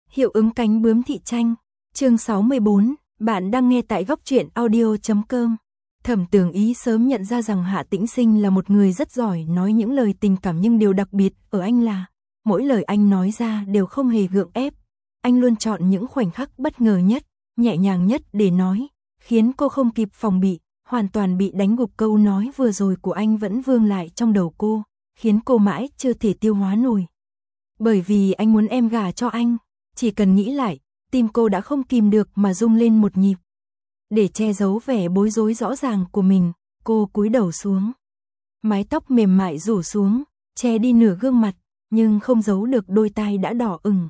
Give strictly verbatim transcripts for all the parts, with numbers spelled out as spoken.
Hiệu ứng cánh bướm thị tranh. Chương sáu mươi bốn, bạn đang nghe tại góc truyện audio chấm com. Thẩm Tường Ý sớm nhận ra rằng Hạ Tĩnh Sinh là một người rất giỏi nói những lời tình cảm, nhưng điều đặc biệt ở anh là mỗi lời anh nói ra đều không hề gượng ép. Anh luôn chọn những khoảnh khắc bất ngờ nhất, nhẹ nhàng nhất để nói, khiến cô không kịp phòng bị, hoàn toàn bị đánh gục. Câu nói vừa rồi của anh vẫn vương lại trong đầu cô, khiến cô mãi chưa thể tiêu hóa nổi. Bởi vì anh muốn em gả cho anh, chỉ cần nghĩ lại, tim cô đã không kìm được mà rung lên một nhịp. Để che giấu vẻ bối rối rõ ràng của mình, cô cúi đầu xuống. Mái tóc mềm mại rủ xuống, che đi nửa gương mặt, nhưng không giấu được đôi tai đã đỏ ửng.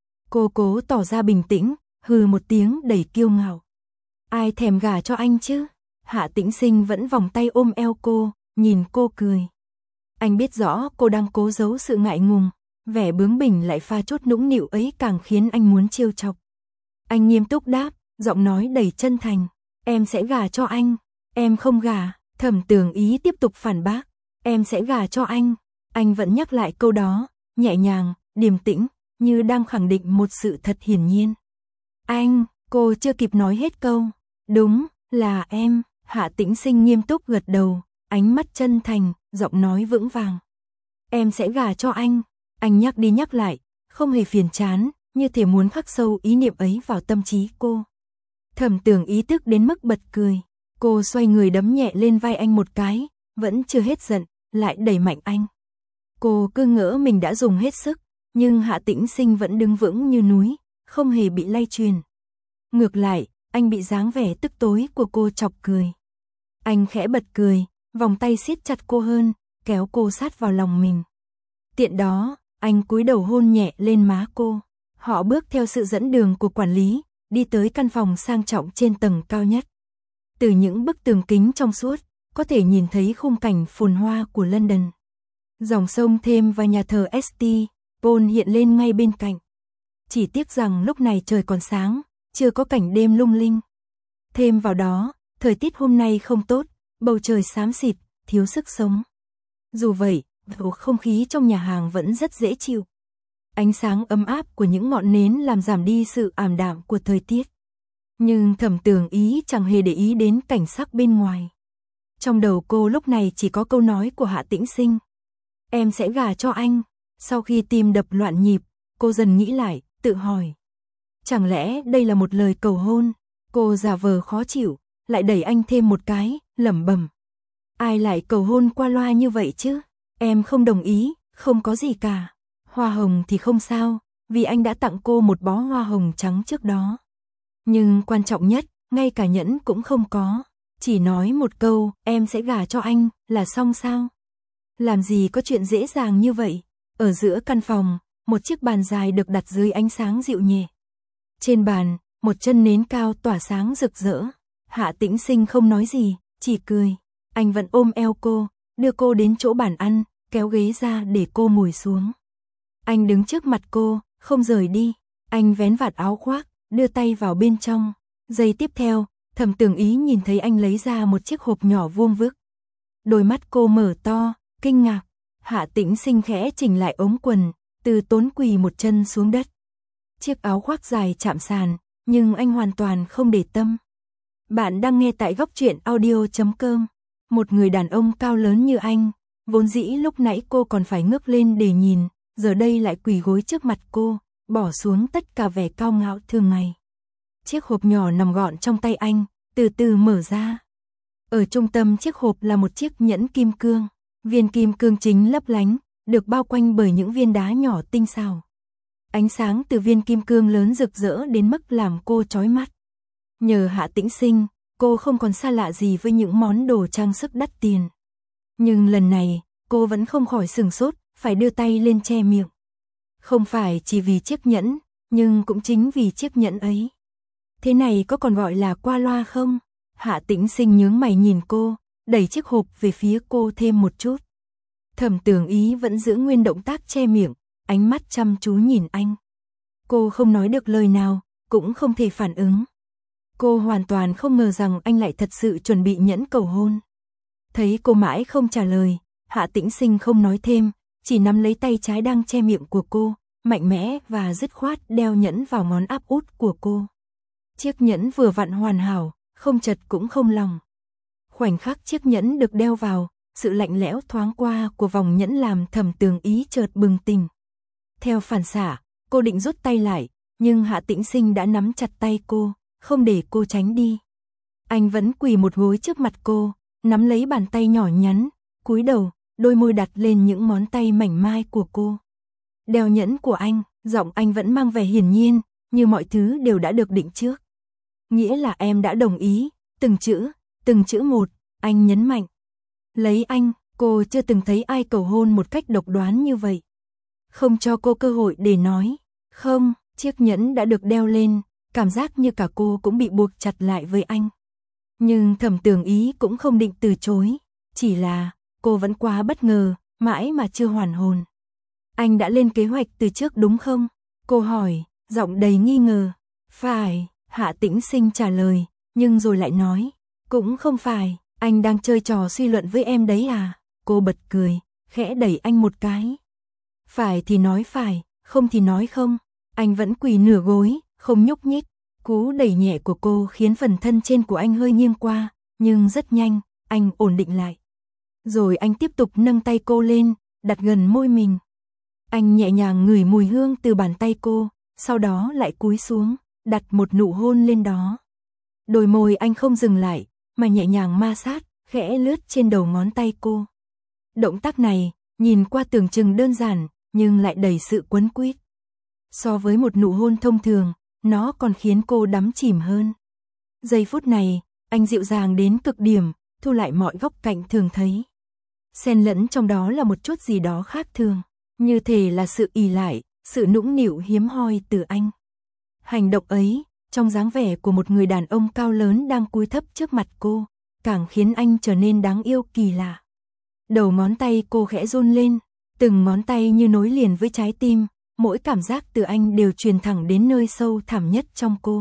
Cô cố tỏ ra bình tĩnh, hừ một tiếng đầy kiêu ngạo. Ai thèm gả cho anh chứ? Hạ Tĩnh Sinh vẫn vòng tay ôm eo cô, nhìn cô cười. Anh biết rõ cô đang cố giấu sự ngại ngùng, vẻ bướng bỉnh lại pha chút nũng nịu ấy càng khiến anh muốn trêu chọc. Anh nghiêm túc đáp, giọng nói đầy chân thành, em sẽ gả cho anh. Em không gả. Thẩm Tường Ý tiếp tục phản bác, em sẽ gả cho anh. Anh vẫn nhắc lại câu đó, nhẹ nhàng, điềm tĩnh, như đang khẳng định một sự thật hiển nhiên. Anh, cô chưa kịp nói hết câu. Đúng, là em. Hạ Tĩnh Sinh nghiêm túc gật đầu, ánh mắt chân thành, giọng nói vững vàng. Em sẽ gả cho anh. Anh nhắc đi nhắc lại, không hề phiền chán, như thể muốn khắc sâu ý niệm ấy vào tâm trí cô. Thẩm Tường Ý tức đến mức bật cười. Cô xoay người đấm nhẹ lên vai anh một cái, vẫn chưa hết giận, lại đẩy mạnh anh. Cô cứ ngỡ mình đã dùng hết sức, nhưng Hạ Tĩnh Sinh vẫn đứng vững như núi, không hề bị lay truyền. Ngược lại, anh bị dáng vẻ tức tối của cô chọc cười. Anh khẽ bật cười, vòng tay siết chặt cô hơn, kéo cô sát vào lòng mình. Tiện đó, anh cúi đầu hôn nhẹ lên má cô. Họ bước theo sự dẫn đường của quản lý, đi tới căn phòng sang trọng trên tầng cao nhất. Từ những bức tường kính trong suốt, có thể nhìn thấy khung cảnh phồn hoa của London. Dòng sông Thames và nhà thờ ét tê Paul hiện lên ngay bên cạnh. Chỉ tiếc rằng lúc này trời còn sáng, chưa có cảnh đêm lung linh. Thêm vào đó, thời tiết hôm nay không tốt, bầu trời xám xịt, thiếu sức sống. Dù vậy, bầu không khí trong nhà hàng vẫn rất dễ chịu. Ánh sáng ấm áp của những ngọn nến làm giảm đi sự ảm đạm của thời tiết. Nhưng Thẩm Tường Ý chẳng hề để ý đến cảnh sắc bên ngoài. Trong đầu cô lúc này chỉ có câu nói của Hạ Tĩnh Sinh. Em sẽ gả cho anh. Sau khi tim đập loạn nhịp, cô dần nghĩ lại, tự hỏi. Chẳng lẽ đây là một lời cầu hôn? Cô giả vờ khó chịu, lại đẩy anh thêm một cái, lẩm bẩm. Ai lại cầu hôn qua loa như vậy chứ? Em không đồng ý, không có gì cả. Hoa hồng thì không sao, vì anh đã tặng cô một bó hoa hồng trắng trước đó. Nhưng quan trọng nhất, ngay cả nhẫn cũng không có. Chỉ nói một câu, em sẽ gả cho anh, là xong sao? Làm gì có chuyện dễ dàng như vậy? Ở giữa căn phòng, một chiếc bàn dài được đặt dưới ánh sáng dịu nhẹ. Trên bàn, một chân nến cao tỏa sáng rực rỡ. Hạ Tĩnh Sinh không nói gì, chỉ cười. Anh vẫn ôm eo cô, đưa cô đến chỗ bàn ăn, kéo ghế ra để cô ngồi xuống. Anh đứng trước mặt cô, không rời đi. Anh vén vạt áo khoác, đưa tay vào bên trong. Giây tiếp theo, Thẩm Tường Ý nhìn thấy anh lấy ra một chiếc hộp nhỏ vuông vức. Đôi mắt cô mở to, kinh ngạc. Hạ Tĩnh Sinh khẽ chỉnh lại ống quần, từ tốn quỳ một chân xuống đất. Chiếc áo khoác dài chạm sàn, nhưng anh hoàn toàn không để tâm. Bạn đang nghe tại góc truyện audio chấm com. Một người đàn ông cao lớn như anh, vốn dĩ lúc nãy cô còn phải ngước lên để nhìn, giờ đây lại quỳ gối trước mặt cô, bỏ xuống tất cả vẻ cao ngạo thường ngày. Chiếc hộp nhỏ nằm gọn trong tay anh, từ từ mở ra. Ở trung tâm chiếc hộp là một chiếc nhẫn kim cương. Viên kim cương chính lấp lánh, được bao quanh bởi những viên đá nhỏ tinh xảo. Ánh sáng từ viên kim cương lớn rực rỡ đến mức làm cô chói mắt. Nhờ Hạ Tĩnh Sinh, cô không còn xa lạ gì với những món đồ trang sức đắt tiền. Nhưng lần này, cô vẫn không khỏi sửng sốt, phải đưa tay lên che miệng. Không phải chỉ vì chiếc nhẫn, nhưng cũng chính vì chiếc nhẫn ấy. Thế này có còn gọi là qua loa không? Hạ Tĩnh Sinh nhướng mày nhìn cô, đẩy chiếc hộp về phía cô thêm một chút. Thẩm Tường Ý vẫn giữ nguyên động tác che miệng, ánh mắt chăm chú nhìn anh. Cô không nói được lời nào, cũng không thể phản ứng. Cô hoàn toàn không ngờ rằng anh lại thật sự chuẩn bị nhẫn cầu hôn. Thấy cô mãi không trả lời, Hạ Tĩnh Sinh không nói thêm, chỉ nắm lấy tay trái đang che miệng của cô, mạnh mẽ và dứt khoát đeo nhẫn vào ngón áp út của cô. Chiếc nhẫn vừa vặn hoàn hảo, không chật cũng không lỏng. Khoảnh khắc chiếc nhẫn được đeo vào, sự lạnh lẽo thoáng qua của vòng nhẫn làm Thẩm Tường Ý chợt bừng tỉnh. Theo phản xạ, cô định rút tay lại, nhưng Hạ Tĩnh Sinh đã nắm chặt tay cô, không để cô tránh đi. Anh vẫn quỳ một gối trước mặt cô, nắm lấy bàn tay nhỏ nhắn, cúi đầu, đôi môi đặt lên những ngón tay mảnh mai của cô. Đeo nhẫn của anh, giọng anh vẫn mang vẻ hiển nhiên, như mọi thứ đều đã được định trước. Nghĩa là em đã đồng ý, từng chữ, từng chữ một, anh nhấn mạnh. Lấy anh, cô chưa từng thấy ai cầu hôn một cách độc đoán như vậy. Không cho cô cơ hội để nói. Không, chiếc nhẫn đã được đeo lên, cảm giác như cả cô cũng bị buộc chặt lại với anh. Nhưng Thẩm Tường Ý cũng không định từ chối, chỉ là cô vẫn quá bất ngờ, mãi mà chưa hoàn hồn. Anh đã lên kế hoạch từ trước đúng không? Cô hỏi, giọng đầy nghi ngờ. Phải, Hạ Tĩnh Sinh trả lời, nhưng rồi lại nói, cũng không phải, anh đang chơi trò suy luận với em đấy à? Cô bật cười, khẽ đẩy anh một cái. Phải thì nói phải, không thì nói không. Anh vẫn quỳ nửa gối, không nhúc nhích. Cú đẩy nhẹ của cô khiến phần thân trên của anh hơi nghiêng qua, nhưng rất nhanh, anh ổn định lại. Rồi anh tiếp tục nâng tay cô lên, đặt gần môi mình. Anh nhẹ nhàng ngửi mùi hương từ bàn tay cô, sau đó lại cúi xuống, đặt một nụ hôn lên đó. Đôi môi anh không dừng lại, mà nhẹ nhàng ma sát, khẽ lướt trên đầu ngón tay cô. Động tác này, nhìn qua tưởng chừng đơn giản, nhưng lại đầy sự quấn quýt. So với một nụ hôn thông thường, nó còn khiến cô đắm chìm hơn. Giây phút này, anh dịu dàng đến cực điểm, thu lại mọi góc cạnh thường thấy. Xen lẫn trong đó là một chút gì đó khác thường, như thể là sự ỷ lại, sự nũng nịu hiếm hoi từ anh. Hành động ấy, trong dáng vẻ của một người đàn ông cao lớn đang cúi thấp trước mặt cô, càng khiến anh trở nên đáng yêu kỳ lạ. Đầu ngón tay cô khẽ run lên, từng ngón tay như nối liền với trái tim, mỗi cảm giác từ anh đều truyền thẳng đến nơi sâu thẳm nhất trong cô.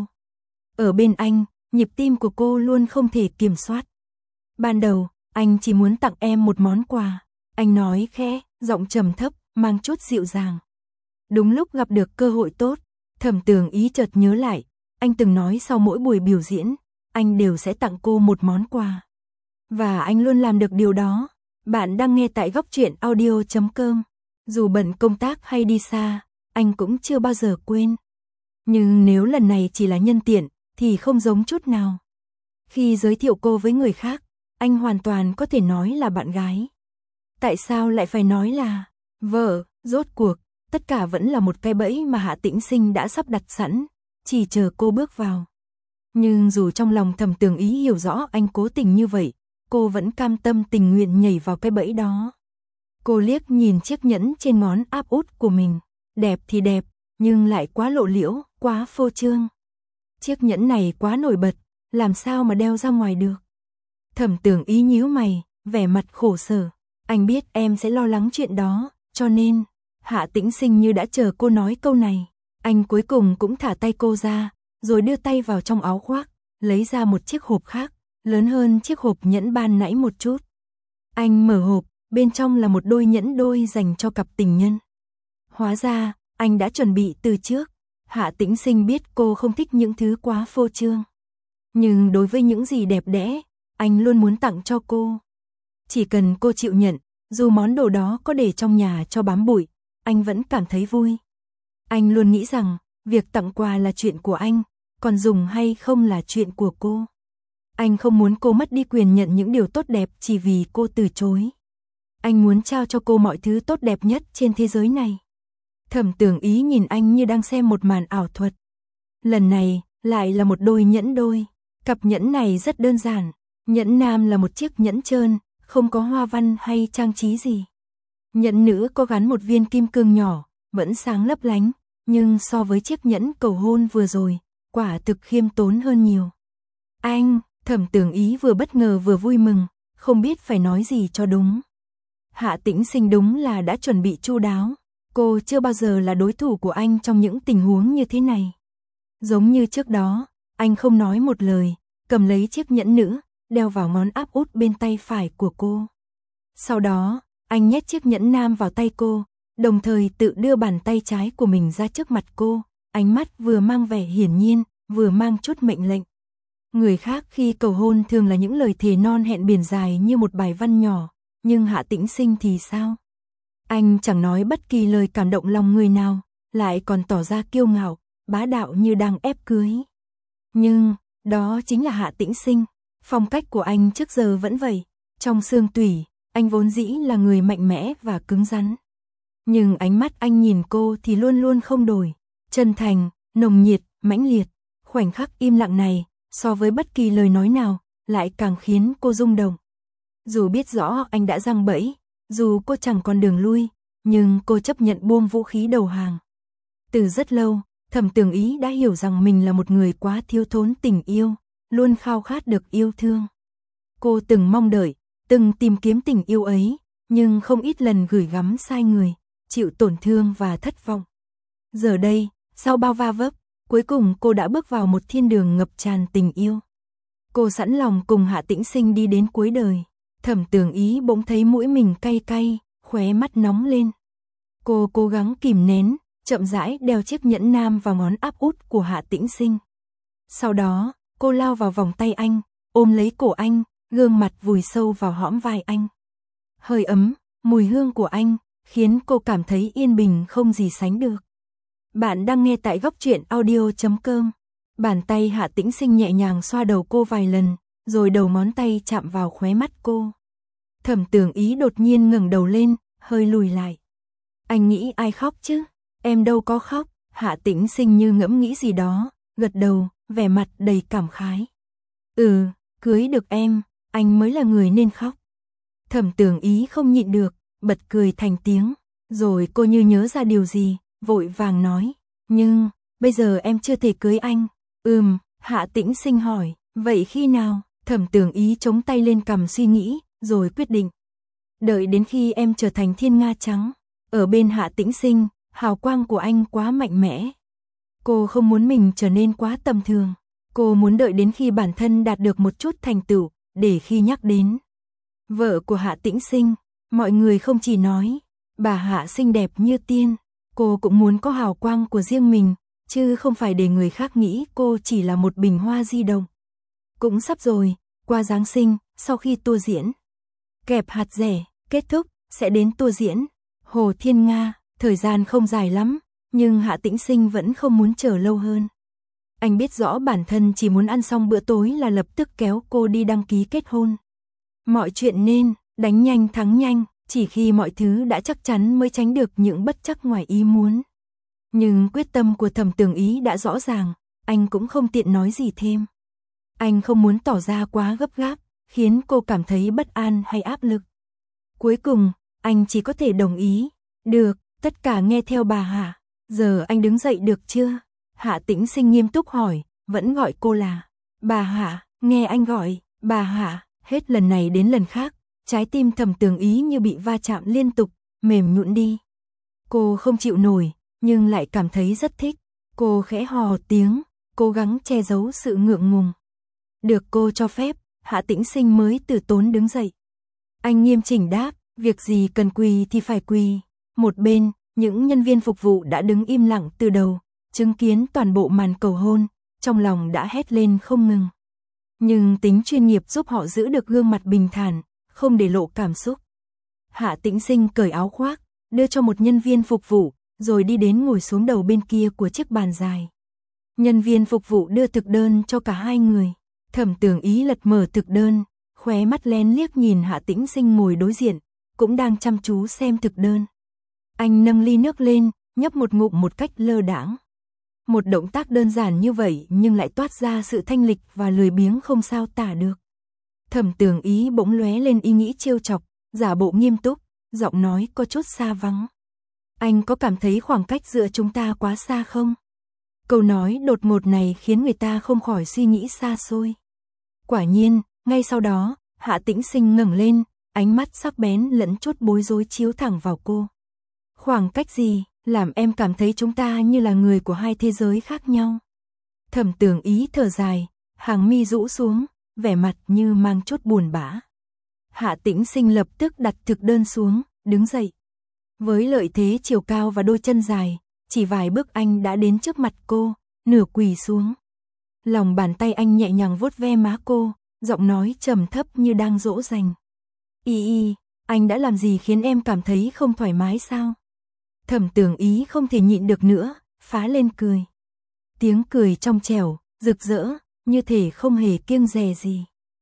Ở bên anh, nhịp tim của cô luôn không thể kiểm soát. Ban đầu, anh chỉ muốn tặng em một món quà. Anh nói khẽ, giọng trầm thấp, mang chút dịu dàng. Đúng lúc gặp được cơ hội tốt, Thẩm Tường Ý chợt nhớ lại, anh từng nói sau mỗi buổi biểu diễn, anh đều sẽ tặng cô một món quà. Và anh luôn làm được điều đó. Bạn đang nghe tại góc truyện audio chấm com. Dù bận công tác hay đi xa, anh cũng chưa bao giờ quên. Nhưng nếu lần này chỉ là nhân tiện, thì không giống chút nào. Khi giới thiệu cô với người khác, anh hoàn toàn có thể nói là bạn gái. Tại sao lại phải nói là vợ? Rốt cuộc, tất cả vẫn là một cái bẫy mà Hạ Tĩnh Sinh đã sắp đặt sẵn, chỉ chờ cô bước vào. Nhưng dù trong lòng Thẩm Tường Ý hiểu rõ anh cố tình như vậy, cô vẫn cam tâm tình nguyện nhảy vào cái bẫy đó. Cô liếc nhìn chiếc nhẫn trên ngón áp út của mình, đẹp thì đẹp, nhưng lại quá lộ liễu, quá phô trương. Chiếc nhẫn này quá nổi bật, làm sao mà đeo ra ngoài được. Thẩm Tường Ý nhíu mày, vẻ mặt khổ sở. Anh biết em sẽ lo lắng chuyện đó, cho nên, Hạ Tĩnh Sinh như đã chờ cô nói câu này. Anh cuối cùng cũng thả tay cô ra, rồi đưa tay vào trong áo khoác, lấy ra một chiếc hộp khác, lớn hơn chiếc hộp nhẫn ban nãy một chút. Anh mở hộp, bên trong là một đôi nhẫn đôi dành cho cặp tình nhân. Hóa ra, anh đã chuẩn bị từ trước. Hạ Tĩnh Sinh biết cô không thích những thứ quá phô trương. Nhưng đối với những gì đẹp đẽ, anh luôn muốn tặng cho cô. Chỉ cần cô chịu nhận, dù món đồ đó có để trong nhà cho bám bụi, anh vẫn cảm thấy vui. Anh luôn nghĩ rằng, việc tặng quà là chuyện của anh, còn dùng hay không là chuyện của cô. Anh không muốn cô mất đi quyền nhận những điều tốt đẹp chỉ vì cô từ chối. Anh muốn trao cho cô mọi thứ tốt đẹp nhất trên thế giới này. Thẩm Tường Ý nhìn anh như đang xem một màn ảo thuật. Lần này, lại là một đôi nhẫn đôi. Cặp nhẫn này rất đơn giản. Nhẫn nam là một chiếc nhẫn trơn, không có hoa văn hay trang trí gì. Nhẫn nữ có gắn một viên kim cương nhỏ, vẫn sáng lấp lánh, nhưng so với chiếc nhẫn cầu hôn vừa rồi, quả thực khiêm tốn hơn nhiều. Anh, Thẩm Tường Ý vừa bất ngờ vừa vui mừng, không biết phải nói gì cho đúng. Hạ Tĩnh Sinh đúng là đã chuẩn bị chu đáo. Cô chưa bao giờ là đối thủ của anh trong những tình huống như thế này. Giống như trước đó, anh không nói một lời, cầm lấy chiếc nhẫn nữ, đeo vào ngón áp út bên tay phải của cô. Sau đó, anh nhét chiếc nhẫn nam vào tay cô, đồng thời tự đưa bàn tay trái của mình ra trước mặt cô, ánh mắt vừa mang vẻ hiển nhiên, vừa mang chút mệnh lệnh. Người khác khi cầu hôn thường là những lời thề non hẹn biển dài như một bài văn nhỏ, nhưng Hạ Tĩnh Sinh thì sao? Anh chẳng nói bất kỳ lời cảm động lòng người nào, lại còn tỏ ra kiêu ngạo, bá đạo như đang ép cưới. Nhưng, đó chính là Hạ Tĩnh Sinh, phong cách của anh trước giờ vẫn vậy, trong xương tủy, anh vốn dĩ là người mạnh mẽ và cứng rắn. Nhưng ánh mắt anh nhìn cô thì luôn luôn không đổi, chân thành, nồng nhiệt, mãnh liệt, khoảnh khắc im lặng này, so với bất kỳ lời nói nào, lại càng khiến cô rung động. Dù biết rõ anh đã giăng bẫy, dù cô chẳng còn đường lui, nhưng cô chấp nhận buông vũ khí đầu hàng. Từ rất lâu, Thẩm Tường Ý đã hiểu rằng mình là một người quá thiếu thốn tình yêu, luôn khao khát được yêu thương. Cô từng mong đợi, từng tìm kiếm tình yêu ấy, nhưng không ít lần gửi gắm sai người, chịu tổn thương và thất vọng. Giờ đây, sau bao va vấp, cuối cùng cô đã bước vào một thiên đường ngập tràn tình yêu. Cô sẵn lòng cùng Hạ Tĩnh Sinh đi đến cuối đời. Thẩm Tường Ý bỗng thấy mũi mình cay cay, khóe mắt nóng lên. Cô cố gắng kìm nén, chậm rãi đeo chiếc nhẫn nam vào ngón áp út của Hạ Tĩnh Sinh. Sau đó, cô lao vào vòng tay anh, ôm lấy cổ anh, gương mặt vùi sâu vào hõm vai anh. Hơi ấm, mùi hương của anh, khiến cô cảm thấy yên bình không gì sánh được. Bạn đang nghe tại góc truyện audio chấm com. Bàn tay Hạ Tĩnh Sinh nhẹ nhàng xoa đầu cô vài lần, rồi đầu ngón tay chạm vào khóe mắt cô. Thẩm Tường Ý đột nhiên ngẩng đầu lên, hơi lùi lại. Anh nghĩ ai khóc chứ? Em đâu có khóc. Hạ Tĩnh Sinh như ngẫm nghĩ gì đó, gật đầu, vẻ mặt đầy cảm khái. Ừ, cưới được em, anh mới là người nên khóc. Thẩm Tường Ý không nhịn được, bật cười thành tiếng, rồi cô như nhớ ra điều gì, vội vàng nói, nhưng, bây giờ em chưa thể cưới anh. Ừm, Hạ Tĩnh Sinh hỏi, vậy khi nào? Thẩm Tường Ý chống tay lên cằm suy nghĩ, rồi quyết định. Đợi đến khi em trở thành thiên nga trắng. Ở bên Hạ Tĩnh Sinh, hào quang của anh quá mạnh mẽ. Cô không muốn mình trở nên quá tầm thường. Cô muốn đợi đến khi bản thân đạt được một chút thành tựu, để khi nhắc đến vợ của Hạ Tĩnh Sinh, mọi người không chỉ nói, bà Hạ xinh đẹp như tiên, cô cũng muốn có hào quang của riêng mình, chứ không phải để người khác nghĩ cô chỉ là một bình hoa di động. Cũng sắp rồi, qua Giáng sinh, sau khi tour diễn Kẹp hạt rẻ kết thúc, sẽ đến tour diễn Hồ Thiên Nga, thời gian không dài lắm, nhưng Hạ Tĩnh Sinh vẫn không muốn chờ lâu hơn. Anh biết rõ bản thân chỉ muốn ăn xong bữa tối là lập tức kéo cô đi đăng ký kết hôn. Mọi chuyện nên đánh nhanh thắng nhanh, chỉ khi mọi thứ đã chắc chắn mới tránh được những bất trắc ngoài ý muốn. Nhưng quyết tâm của Thẩm Tường Ý đã rõ ràng, anh cũng không tiện nói gì thêm. Anh không muốn tỏ ra quá gấp gáp, khiến cô cảm thấy bất an hay áp lực. Cuối cùng, anh chỉ có thể đồng ý. Được, tất cả nghe theo bà Hạ. Giờ anh đứng dậy được chưa? Hạ Tĩnh Sinh nghiêm túc hỏi, vẫn gọi cô là bà Hạ. Nghe anh gọi, bà Hạ, hết lần này đến lần khác, trái tim Thẩm Tường Ý như bị va chạm liên tục, mềm nhũn đi. Cô không chịu nổi, nhưng lại cảm thấy rất thích. Cô khẽ hò tiếng, cố gắng che giấu sự ngượng ngùng. Được cô cho phép, Hạ Tĩnh Sinh mới từ tốn đứng dậy. Anh nghiêm chỉnh đáp, việc gì cần quỳ thì phải quỳ. Một bên, những nhân viên phục vụ đã đứng im lặng từ đầu, chứng kiến toàn bộ màn cầu hôn, trong lòng đã hét lên không ngừng. Nhưng tính chuyên nghiệp giúp họ giữ được gương mặt bình thản, không để lộ cảm xúc. Hạ Tĩnh Sinh cởi áo khoác, đưa cho một nhân viên phục vụ, rồi đi đến ngồi xuống đầu bên kia của chiếc bàn dài. Nhân viên phục vụ đưa thực đơn cho cả hai người. Thẩm Tường Ý lật mở thực đơn, khóe mắt lén liếc nhìn Hạ Tĩnh Sinh ngồi đối diện, cũng đang chăm chú xem thực đơn. Anh nâng ly nước lên, nhấp một ngụm một cách lơ đãng. Một động tác đơn giản như vậy nhưng lại toát ra sự thanh lịch và lười biếng không sao tả được. Thẩm Tường Ý bỗng lóe lên ý nghĩ trêu chọc, giả bộ nghiêm túc, giọng nói có chút xa vắng. Anh có cảm thấy khoảng cách giữa chúng ta quá xa không? Câu nói đột ngột này khiến người ta không khỏi suy nghĩ xa xôi. Quả nhiên, ngay sau đó, Hạ Tĩnh Sinh ngẩng lên, ánh mắt sắc bén lẫn chút bối rối chiếu thẳng vào cô. Khoảng cách gì, làm em cảm thấy chúng ta như là người của hai thế giới khác nhau? Thẩm Tường Ý thở dài, hàng mi rũ xuống, vẻ mặt như mang chút buồn bã. Hạ Tĩnh Sinh lập tức đặt thực đơn xuống, đứng dậy. Với lợi thế chiều cao và đôi chân dài, chỉ vài bước anh đã đến trước mặt cô, nửa quỳ xuống. Lòng bàn tay anh nhẹ nhàng vuốt ve má cô, giọng nói trầm thấp như đang dỗ dành. Y y, anh đã làm gì khiến em cảm thấy không thoải mái sao? Thẩm Tường Ý không thể nhịn được nữa, phá lên cười. Tiếng cười trong trẻo, rực rỡ, như thể không hề kiêng dè gì.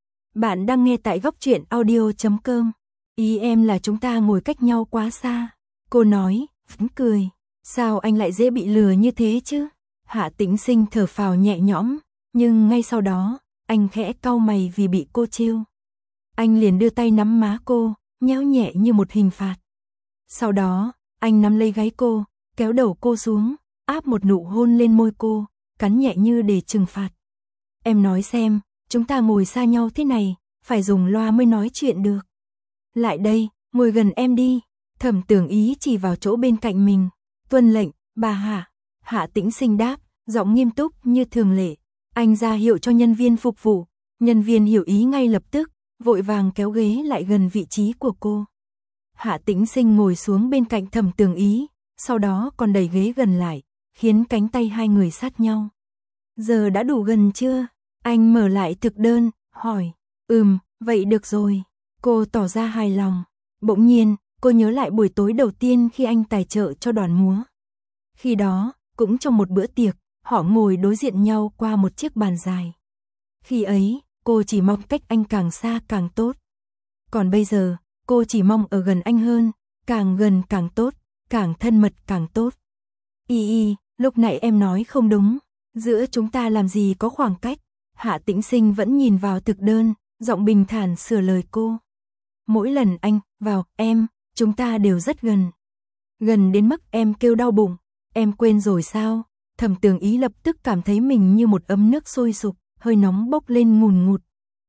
Bạn đang nghe tại góc truyện audio chấm com. Ý em là chúng ta ngồi cách nhau quá xa. Cô nói, vẫn cười. Sao anh lại dễ bị lừa như thế chứ? Hạ Tĩnh Sinh thở phào nhẹ nhõm, nhưng ngay sau đó, anh khẽ cau mày vì bị cô trêu. Anh liền đưa tay nắm má cô, nhéo nhẹ như một hình phạt. Sau đó, anh nắm lấy gáy cô, kéo đầu cô xuống, áp một nụ hôn lên môi cô, cắn nhẹ như để trừng phạt. Em nói xem, chúng ta ngồi xa nhau thế này, phải dùng loa mới nói chuyện được. Lại đây, ngồi gần em đi. Thẩm Tường Ý chỉ vào chỗ bên cạnh mình. Tuân lệnh, bà Hạ. Hạ Tĩnh Sinh đáp, giọng nghiêm túc như thường lệ. Anh ra hiệu cho nhân viên phục vụ. Nhân viên hiểu ý ngay lập tức, vội vàng kéo ghế lại gần vị trí của cô. Hạ Tĩnh Sinh ngồi xuống bên cạnh Thẩm Tường Ý, sau đó còn đẩy ghế gần lại, khiến cánh tay hai người sát nhau. Giờ đã đủ gần chưa? Anh mở lại thực đơn, hỏi. Ừm, vậy được rồi. Cô tỏ ra hài lòng. Bỗng nhiên, cô nhớ lại buổi tối đầu tiên khi anh tài trợ cho đoàn múa. Khi đó, cũng trong một bữa tiệc, họ ngồi đối diện nhau qua một chiếc bàn dài. Khi ấy, cô chỉ mong cách anh càng xa càng tốt. Còn bây giờ, cô chỉ mong ở gần anh hơn, càng gần càng tốt, càng thân mật càng tốt. Y y, lúc nãy em nói không đúng, giữa chúng ta làm gì có khoảng cách. Hạ Tĩnh Sinh vẫn nhìn vào thực đơn, giọng bình thản sửa lời cô. Mỗi lần anh vào em, chúng ta đều rất gần. Gần đến mức em kêu đau bụng, em quên rồi sao? Thẩm Tường Ý lập tức cảm thấy mình như một ấm nước sôi sục, hơi nóng bốc lên ngùn ngụt.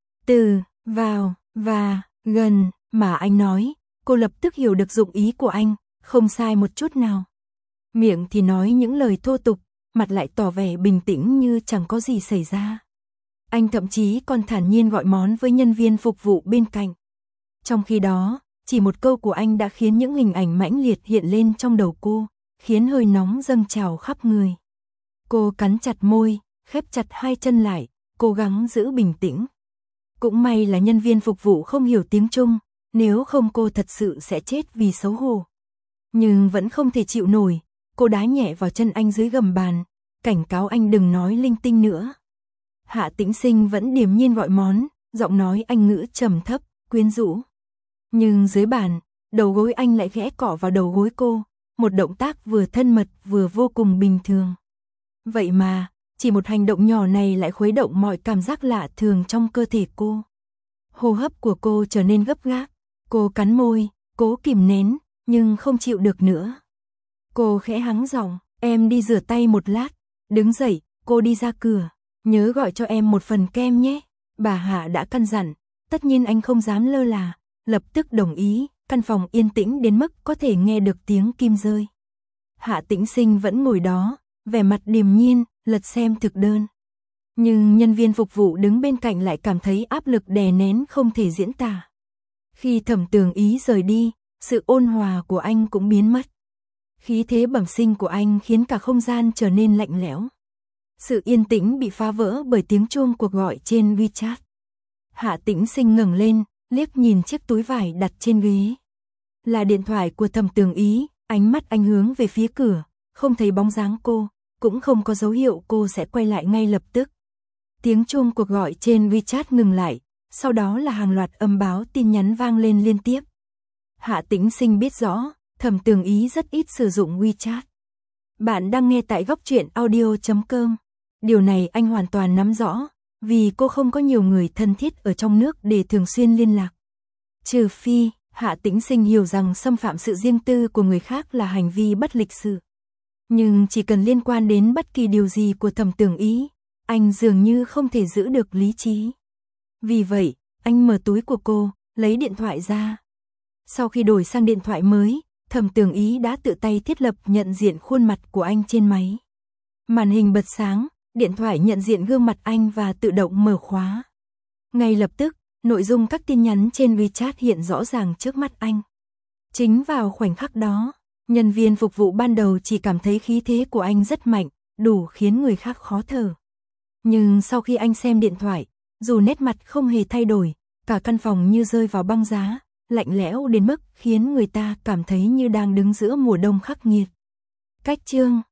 Từ vào và gần mà anh nói, cô lập tức hiểu được dụng ý của anh, không sai một chút nào. Miệng thì nói những lời thô tục, mặt lại tỏ vẻ bình tĩnh như chẳng có gì xảy ra. Anh thậm chí còn thản nhiên gọi món với nhân viên phục vụ bên cạnh. Trong khi đó, chỉ một câu của anh đã khiến những hình ảnh mãnh liệt hiện lên trong đầu cô, khiến hơi nóng dâng trào khắp người. Cô cắn chặt môi, khép chặt hai chân lại, cố gắng giữ bình tĩnh. Cũng may là nhân viên phục vụ không hiểu tiếng Trung, nếu không cô thật sự sẽ chết vì xấu hổ. Nhưng vẫn không thể chịu nổi, cô đá nhẹ vào chân anh dưới gầm bàn, cảnh cáo anh đừng nói linh tinh nữa. Hạ Tĩnh Sinh vẫn điềm nhiên gọi món, giọng nói anh ngữ trầm thấp, quyến rũ. Nhưng dưới bàn, đầu gối anh lại ghé cọ vào đầu gối cô, một động tác vừa thân mật vừa vô cùng bình thường. Vậy mà, chỉ một hành động nhỏ này lại khuấy động mọi cảm giác lạ thường trong cơ thể cô. Hô hấp của cô trở nên gấp gáp, cô cắn môi, cố kìm nén, nhưng không chịu được nữa. Cô khẽ hắng giọng, em đi rửa tay một lát, đứng dậy, cô đi ra cửa, nhớ gọi cho em một phần kem nhé. Bà Hạ đã căn dặn, tất nhiên anh không dám lơ là, lập tức đồng ý, căn phòng yên tĩnh đến mức có thể nghe được tiếng kim rơi. Hạ Tĩnh Sinh vẫn ngồi đó, vẻ mặt điềm nhiên, lật xem thực đơn. Nhưng nhân viên phục vụ đứng bên cạnh lại cảm thấy áp lực đè nén không thể diễn tả. Khi Thẩm Tường Ý rời đi, sự ôn hòa của anh cũng biến mất. Khí thế bẩm sinh của anh khiến cả không gian trở nên lạnh lẽo. Sự yên tĩnh bị phá vỡ bởi tiếng chuông cuộc gọi trên WeChat. Hạ Tĩnh Sinh ngẩng lên, liếc nhìn chiếc túi vải đặt trên ghế. Là điện thoại của Thẩm Tường Ý, ánh mắt anh hướng về phía cửa, không thấy bóng dáng cô, cũng không có dấu hiệu cô sẽ quay lại ngay lập tức. Tiếng chuông cuộc gọi trên WeChat ngừng lại, sau đó là hàng loạt âm báo tin nhắn vang lên liên tiếp. Hạ Tĩnh Sinh biết rõ, Thẩm Tường Ý rất ít sử dụng WeChat. Bạn đang nghe tại góc truyện audio chấm com. Điều này anh hoàn toàn nắm rõ, vì cô không có nhiều người thân thiết ở trong nước để thường xuyên liên lạc. Trừ phi, Hạ Tĩnh Sinh hiểu rằng xâm phạm sự riêng tư của người khác là hành vi bất lịch sự. Nhưng chỉ cần liên quan đến bất kỳ điều gì của Thẩm Tường Ý, anh dường như không thể giữ được lý trí. Vì vậy, anh mở túi của cô, lấy điện thoại ra. Sau khi đổi sang điện thoại mới, Thẩm Tường Ý đã tự tay thiết lập nhận diện khuôn mặt của anh trên máy. Màn hình bật sáng, điện thoại nhận diện gương mặt anh và tự động mở khóa. Ngay lập tức, nội dung các tin nhắn trên WeChat hiện rõ ràng trước mắt anh. Chính vào khoảnh khắc đó, Nhân viên phục vụ ban đầu chỉ cảm thấy khí thế của anh rất mạnh, đủ khiến người khác khó thở. Nhưng sau khi anh xem điện thoại, dù nét mặt không hề thay đổi, cả căn phòng như rơi vào băng giá, lạnh lẽo đến mức khiến người ta cảm thấy như đang đứng giữa mùa đông khắc nghiệt. Cách chương